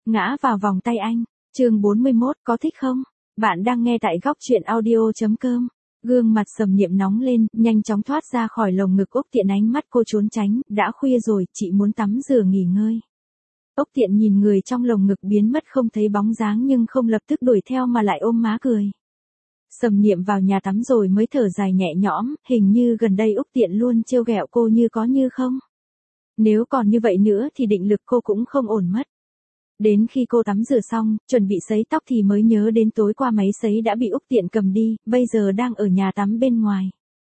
ngã vào vòng tay anh. Chương 41, có thích không? Bạn đang nghe tại góc truyện audio.com. Gương mặt Sầm Niệm nóng lên, nhanh chóng thoát ra khỏi lồng ngực Úc Tiện, ánh mắt cô trốn tránh, đã khuya rồi, chị muốn tắm rửa nghỉ ngơi. Úc Tiện nhìn người trong lồng ngực biến mất không thấy bóng dáng nhưng không lập tức đuổi theo mà lại ôm má cười. Sầm Niệm vào nhà tắm rồi mới thở dài nhẹ nhõm, hình như gần đây Úc Tiện luôn trêu ghẹo cô như có như không. Nếu còn như vậy nữa thì định lực cô cũng không ổn mất. Đến khi cô tắm rửa xong, chuẩn bị sấy tóc thì mới nhớ đến tối qua máy sấy đã bị Úc Tiện cầm đi, bây giờ đang ở nhà tắm bên ngoài.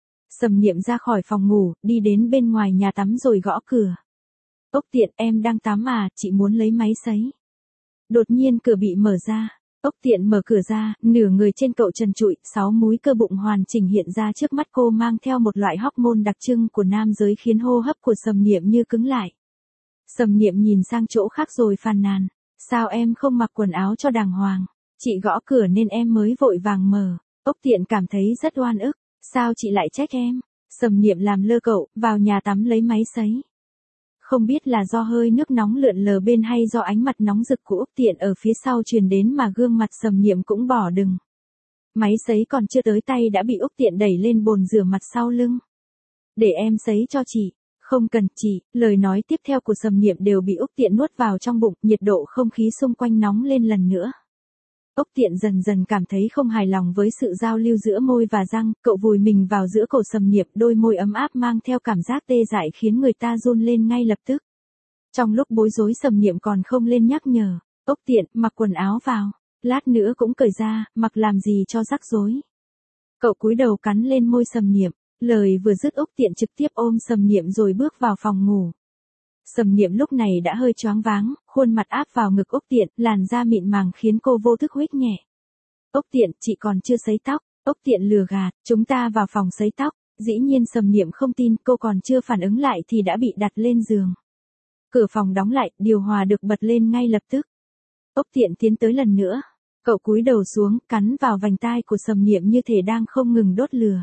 Sầm Niệm ra khỏi phòng ngủ, đi đến bên ngoài nhà tắm rồi gõ cửa. Úc Tiện, em đang tắm à, chị muốn lấy máy sấy. Đột nhiên cửa bị mở ra. Úc Tiện mở cửa ra, nửa người trên cậu trần trụi, 6 múi cơ bụng hoàn chỉnh hiện ra trước mắt cô, mang theo một loại hormone đặc trưng của nam giới khiến hô hấp của Sầm Niệm như cứng lại. Sầm Niệm nhìn sang chỗ khác rồi phàn nàn. Sao em không mặc quần áo cho đàng hoàng? Chị gõ cửa nên em mới vội vàng mở. Úc Tiện cảm thấy rất oan ức. Sao chị lại trách em? Sầm Niệm làm lơ cậu, vào nhà tắm lấy máy sấy. Không biết là do hơi nước nóng lượn lờ bên hay do ánh mặt nóng rực của Úc Tiện ở phía sau truyền đến mà gương mặt Sầm Niệm cũng bỏ đừng. Máy sấy còn chưa tới tay đã bị Úc Tiện đẩy lên bồn rửa mặt sau lưng. Để em sấy cho chị. Không cần chị, lời nói tiếp theo của Sầm Niệm đều bị Úc Tiện nuốt vào trong bụng, nhiệt độ không khí xung quanh nóng lên lần nữa. Úc Tiện dần dần cảm thấy không hài lòng với sự giao lưu giữa môi và răng, cậu vùi mình vào giữa cổ Sầm Niệm, đôi môi ấm áp mang theo cảm giác tê dại khiến người ta run lên ngay lập tức. Trong lúc bối rối Sầm Niệm còn không lên nhắc nhở, Úc Tiện, mặc quần áo vào, lát nữa cũng cởi ra, mặc làm gì cho rắc rối. Cậu cúi đầu cắn lên môi Sầm Niệm. Lời vừa dứt Úc Tiện trực tiếp ôm Sầm Niệm rồi bước vào phòng ngủ. Sầm Niệm lúc này đã hơi choáng váng, khuôn mặt áp vào ngực Úc Tiện, làn da mịn màng khiến cô vô thức huých nhẹ. Úc Tiện, chị còn chưa sấy tóc. Úc Tiện lừa gạt, chúng ta vào phòng sấy tóc. Dĩ nhiên Sầm Niệm không tin, cô còn chưa phản ứng lại thì đã bị đặt lên giường. Cửa phòng đóng lại, điều hòa được bật lên ngay lập tức. Úc Tiện tiến tới lần nữa. Cậu cúi đầu xuống, cắn vào vành tai của Sầm Niệm như thể đang không ngừng đốt lửa.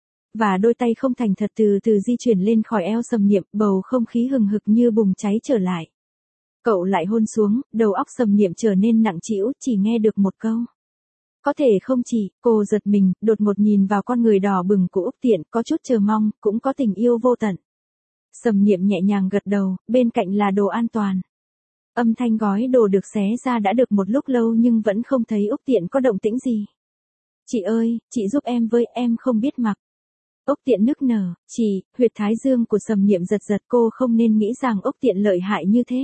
Và đôi tay không thành thật từ từ di chuyển lên khỏi eo Sầm Niệm, bầu không khí hừng hực như bùng cháy trở lại. Cậu lại hôn xuống, đầu óc Sầm Niệm trở nên nặng trĩu, chỉ nghe được một câu. Có thể không chị, cô giật mình, đột ngột nhìn vào con người đỏ bừng của Úc Tiện, có chút chờ mong, cũng có tình yêu vô tận. Sầm Niệm nhẹ nhàng gật đầu, bên cạnh là đồ an toàn. Âm thanh gói đồ được xé ra đã được một lúc lâu nhưng vẫn không thấy Úc Tiện có động tĩnh gì. Chị ơi, chị giúp em với, em không biết mặc. Úc Tiện nức nở, chị, huyệt thái dương của Sầm Niệm giật giật, cô không nên nghĩ rằng Úc Tiện lợi hại như thế.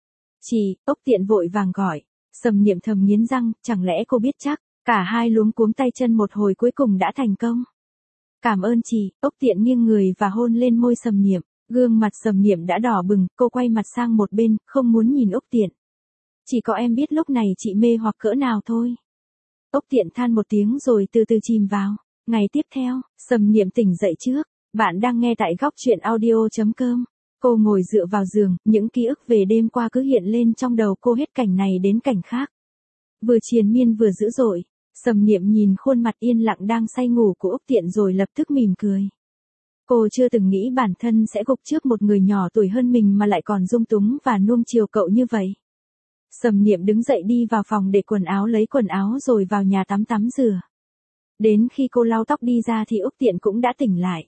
Chị, Úc Tiện vội vàng gọi. Sầm Niệm thầm nghiến răng, chẳng lẽ cô biết chắc, cả hai luống cuống tay chân một hồi cuối cùng đã thành công. Cảm ơn chị, Úc Tiện nghiêng người và hôn lên môi Sầm Niệm, gương mặt Sầm Niệm đã đỏ bừng, cô quay mặt sang một bên, không muốn nhìn Úc Tiện. Chỉ có em biết lúc này chị mê hoặc cỡ nào thôi. Úc Tiện than một tiếng rồi từ từ chìm vào. Ngày tiếp theo, Sầm Niệm tỉnh dậy trước. Bạn đang nghe tại góc truyện audio.com. Cô ngồi dựa vào giường, những ký ức về đêm qua cứ hiện lên trong đầu cô hết cảnh này đến cảnh khác. Vừa triền miên vừa dữ dội, Sầm Niệm nhìn khuôn mặt yên lặng đang say ngủ của Úc Tiện rồi lập tức mỉm cười. Cô chưa từng nghĩ bản thân sẽ gục trước một người nhỏ tuổi hơn mình mà lại còn dung túng và nuông chiều cậu như vậy. Sầm Niệm đứng dậy đi vào phòng để quần áo, lấy quần áo rồi vào nhà tắm rửa. Đến khi cô lau tóc đi ra thì Úc Tiện cũng đã tỉnh lại.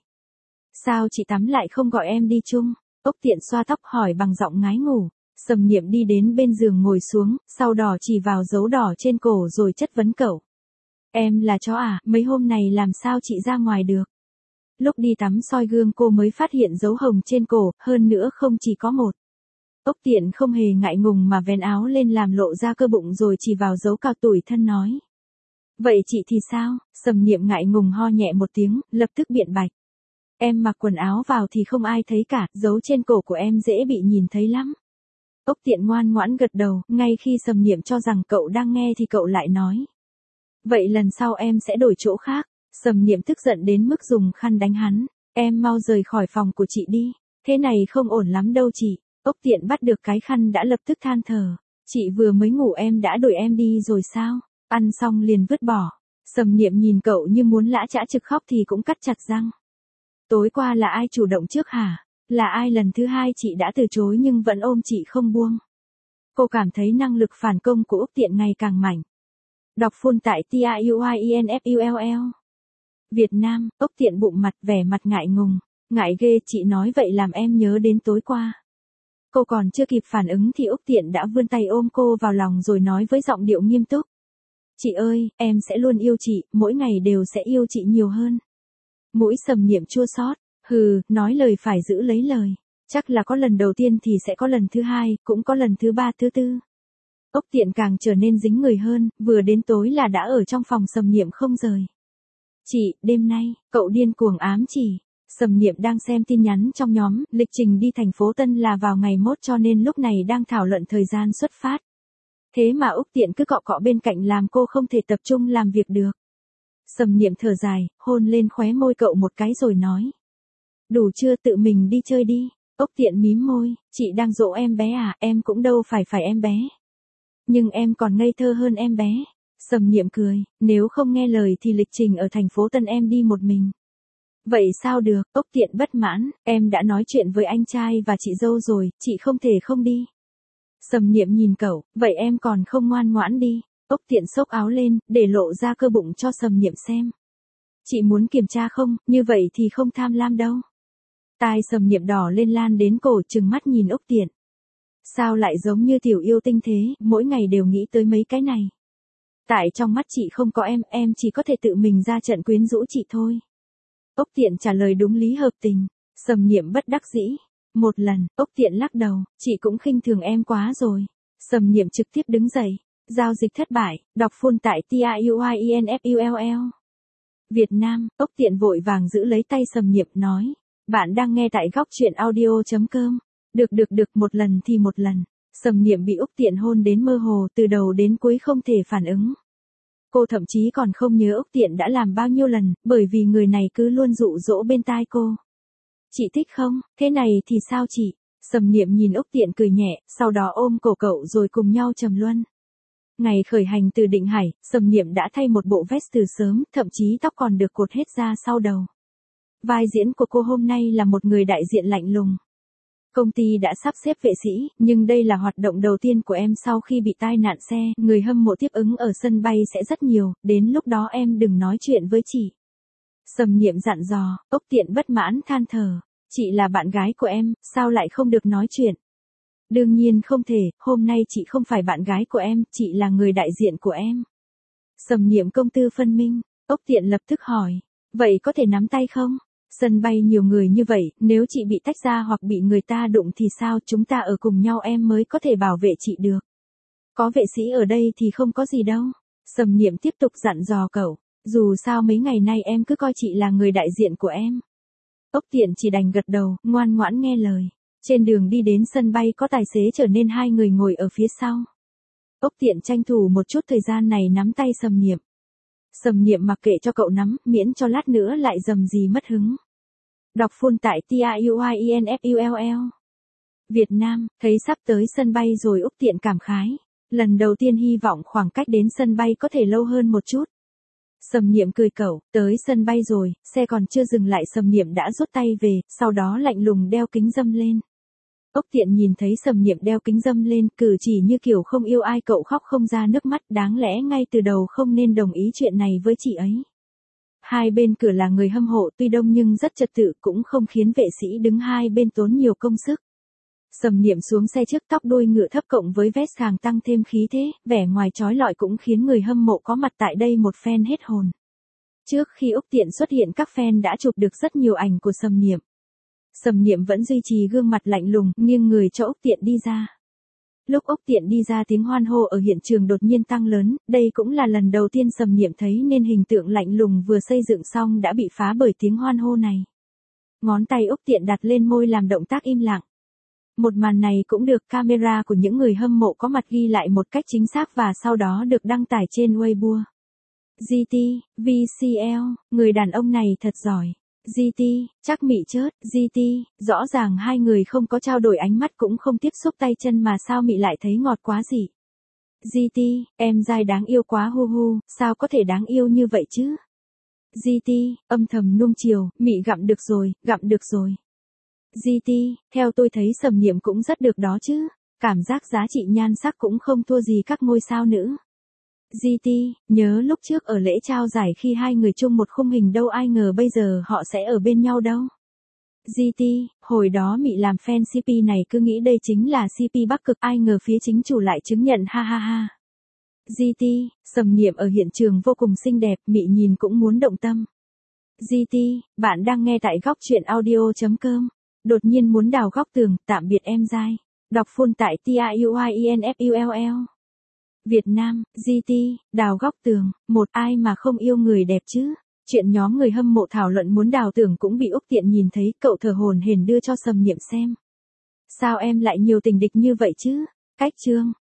Sao chị tắm lại không gọi em đi chung? Úc Tiện xoa tóc hỏi bằng giọng ngái ngủ. Sầm Niệm đi đến bên giường ngồi xuống, sau đó chỉ vào dấu đỏ trên cổ rồi chất vấn cậu. Em là chó à, mấy hôm này làm sao chị ra ngoài được? Lúc đi tắm soi gương cô mới phát hiện dấu hồng trên cổ, hơn nữa không chỉ có một. Úc Tiện không hề ngại ngùng mà vén áo lên làm lộ ra cơ bụng rồi chỉ vào dấu cào tủi thân nói. Vậy chị thì sao? Sầm Niệm ngại ngùng ho nhẹ một tiếng, lập tức biện bạch. Em mặc quần áo vào thì không ai thấy cả, dấu trên cổ của em dễ bị nhìn thấy lắm. Úc Tiện ngoan ngoãn gật đầu, ngay khi Sầm Niệm cho rằng cậu đang nghe thì cậu lại nói. Vậy lần sau em sẽ đổi chỗ khác. Sầm Niệm tức giận đến mức dùng khăn đánh hắn. Em mau rời khỏi phòng của chị đi. Thế này không ổn lắm đâu chị. Úc Tiện bắt được cái khăn đã lập tức than thở. Chị vừa mới ngủ em đã đuổi em đi rồi sao? Ăn xong liền vứt bỏ. Sầm Niệm nhìn cậu như muốn lã chã trực khóc thì cũng cắt chặt răng. Tối qua là ai chủ động trước hả? Là ai lần thứ hai chị đã từ chối nhưng vẫn ôm chị không buông? Cô cảm thấy năng lực phản công của Úc Tiện ngày càng mạnh. Đọc full tại TIUINFULL. Việt Nam, Úc Tiện bụng mặt vẻ mặt ngại ngùng. Ngại ghê, chị nói vậy làm em nhớ đến tối qua. Cô còn chưa kịp phản ứng thì Úc Tiện đã vươn tay ôm cô vào lòng rồi nói với giọng điệu nghiêm túc. Chị ơi, em sẽ luôn yêu chị, mỗi ngày đều sẽ yêu chị nhiều hơn. Mũi Sầm Niệm chua xót. Hừ, nói lời phải giữ lấy lời. Chắc là có lần đầu tiên thì sẽ có lần thứ hai, cũng có lần thứ ba thứ tư. Úc Tiện càng trở nên dính người hơn, vừa đến tối là đã ở trong phòng Sầm Niệm không rời. Chị, đêm nay, cậu điên cuồng ám chỉ. Sầm Niệm đang xem tin nhắn trong nhóm, lịch trình đi thành phố Tân là vào ngày mốt cho nên lúc này đang thảo luận thời gian xuất phát. Thế mà Úc Tiện cứ cọ cọ bên cạnh làm cô không thể tập trung làm việc được. Sầm Niệm thở dài, hôn lên khóe môi cậu một cái rồi nói. Đủ chưa, tự mình đi chơi đi. Úc Tiện mím môi, chị đang dỗ em bé à, em cũng đâu phải em bé. Nhưng em còn ngây thơ hơn em bé. Sầm Niệm cười, nếu không nghe lời thì lịch trình ở thành phố Tân em đi một mình. Vậy sao được, Úc Tiện bất mãn, em đã nói chuyện với anh trai và chị dâu rồi, chị không thể không đi. Sầm Niệm nhìn cậu, vậy em còn không ngoan ngoãn đi. Úc Tiện xốc áo lên, để lộ ra cơ bụng cho Sầm Niệm xem. Chị muốn kiểm tra không, như vậy thì không tham lam đâu. Tai Sầm Niệm đỏ lên lan đến cổ, trừng mắt nhìn Úc Tiện. Sao lại giống như tiểu yêu tinh thế, mỗi ngày đều nghĩ tới mấy cái này. Tại trong mắt chị không có em chỉ có thể tự mình ra trận quyến rũ chị thôi. Úc Tiện trả lời đúng lý hợp tình. Sầm Niệm bất đắc dĩ. Một lần, Úc Tiện lắc đầu, chị cũng khinh thường em quá rồi. Sầm Niệm trực tiếp đứng dậy. Giao dịch thất bại, đọc full tại TIUINFULL. Việt Nam, Úc Tiện vội vàng giữ lấy tay Sầm Niệm nói. Bạn đang nghe tại góc truyện audio.com. Được, một lần thì một lần. Sầm Niệm bị Úc Tiện hôn đến mơ hồ, từ đầu đến cuối không thể phản ứng. Cô thậm chí còn không nhớ Úc Tiện đã làm bao nhiêu lần, bởi vì người này cứ luôn dụ dỗ bên tai cô. Chị thích không, thế này thì sao chị? Sầm Niệm nhìn Úc Tiện cười nhẹ, sau đó ôm cổ cậu rồi cùng nhau trầm luân. Ngày khởi hành từ Định Hải, Sầm Niệm đã thay một bộ vest từ sớm, thậm chí tóc còn được cột hết ra sau đầu. Vai diễn của cô hôm nay là một người đại diện lạnh lùng. Công ty đã sắp xếp vệ sĩ, nhưng đây là hoạt động đầu tiên của em sau khi bị tai nạn xe, người hâm mộ tiếp ứng ở sân bay sẽ rất nhiều, đến lúc đó em đừng nói chuyện với chị. Sầm Niệm dặn dò, Úc Tiện bất mãn than thở, chị là bạn gái của em, sao lại không được nói chuyện? Đương nhiên không thể, hôm nay chị không phải bạn gái của em, chị là người đại diện của em. Sầm Niệm công tư phân minh, Úc Tiện lập tức hỏi, vậy có thể nắm tay không? Sân bay nhiều người như vậy, nếu chị bị tách ra hoặc bị người ta đụng thì sao, chúng ta ở cùng nhau em mới có thể bảo vệ chị được. Có vệ sĩ ở đây thì không có gì đâu. Sầm Niệm tiếp tục dặn dò cậu, dù sao mấy ngày nay em cứ coi chị là người đại diện của em. Úc Tiện chỉ đành gật đầu, ngoan ngoãn nghe lời. Trên đường đi đến sân bay có tài xế trở nên hai người ngồi ở phía sau. Úc Tiện tranh thủ một chút thời gian này nắm tay Sầm Niệm. Sầm Niệm mặc kệ cho cậu nắm, miễn cho lát nữa lại dầm gì mất hứng. Đọc full tại TIUINFULL. Việt Nam, thấy sắp tới sân bay rồi Úc Tiện cảm khái. Lần đầu tiên hy vọng khoảng cách đến sân bay có thể lâu hơn một chút. Sầm Niệm cười cậu, tới sân bay rồi, xe còn chưa dừng lại Sầm Niệm đã rút tay về, sau đó lạnh lùng đeo kính râm lên. Úc Tiện nhìn thấy Sầm Niệm đeo kính râm lên, cử chỉ như kiểu không yêu ai, cậu khóc không ra nước mắt, đáng lẽ ngay từ đầu không nên đồng ý chuyện này với chị ấy. Hai bên cửa là người hâm mộ tuy đông nhưng rất trật tự, cũng không khiến vệ sĩ đứng hai bên tốn nhiều công sức. Sầm Niệm xuống xe trước, tóc đuôi ngựa thấp cộng với vest càng tăng thêm khí thế, vẻ ngoài chói lọi cũng khiến người hâm mộ có mặt tại đây một phen hết hồn. Trước khi Úc Tiện xuất hiện, các fan đã chụp được rất nhiều ảnh của Sầm Niệm. Sầm Niệm vẫn duy trì gương mặt lạnh lùng, nghiêng người cho Úc Tiện đi ra. Lúc Úc Tiện đi ra, tiếng hoan hô ở hiện trường đột nhiên tăng lớn, đây cũng là lần đầu tiên Sầm Niệm thấy nên hình tượng lạnh lùng vừa xây dựng xong đã bị phá bởi tiếng hoan hô này. Ngón tay Úc Tiện đặt lên môi làm động tác im lặng. Một màn này cũng được camera của những người hâm mộ có mặt ghi lại một cách chính xác và sau đó được đăng tải trên Weibo. GT, VCL, người đàn ông này thật giỏi. GT, chắc mị chớt, GT, rõ ràng hai người không có trao đổi ánh mắt cũng không tiếp xúc tay chân mà sao mị lại thấy ngọt quá gì. GT, em dai đáng yêu quá hu hu, sao có thể đáng yêu như vậy chứ? GT, âm thầm nuông chiều, mị gặm được rồi. GT, theo tôi thấy Sầm Niệm cũng rất được đó chứ. Cảm giác giá trị nhan sắc cũng không thua gì các ngôi sao nữ. GT, nhớ lúc trước ở lễ trao giải khi hai người chung một khung hình đâu ai ngờ bây giờ họ sẽ ở bên nhau đâu. GT, hồi đó Mị làm fan CP này cứ nghĩ đây chính là CP Bắc Cực ai ngờ phía chính chủ lại chứng nhận ha ha ha. GT, Sầm Niệm ở hiện trường vô cùng xinh đẹp, Mị nhìn cũng muốn động tâm. GT, bạn đang nghe tại góc truyện audio.com. Đột nhiên muốn đào góc tường, tạm biệt em dai. Đọc full tại TIUINFULL. Việt Nam, GT, đào góc tường, một ai mà không yêu người đẹp chứ. Chuyện nhóm người hâm mộ thảo luận muốn đào tường cũng bị Úc Tiện nhìn thấy, cậu thở hổn hển đưa cho Sầm Niệm xem. Sao em lại nhiều tình địch như vậy chứ? Cách chương.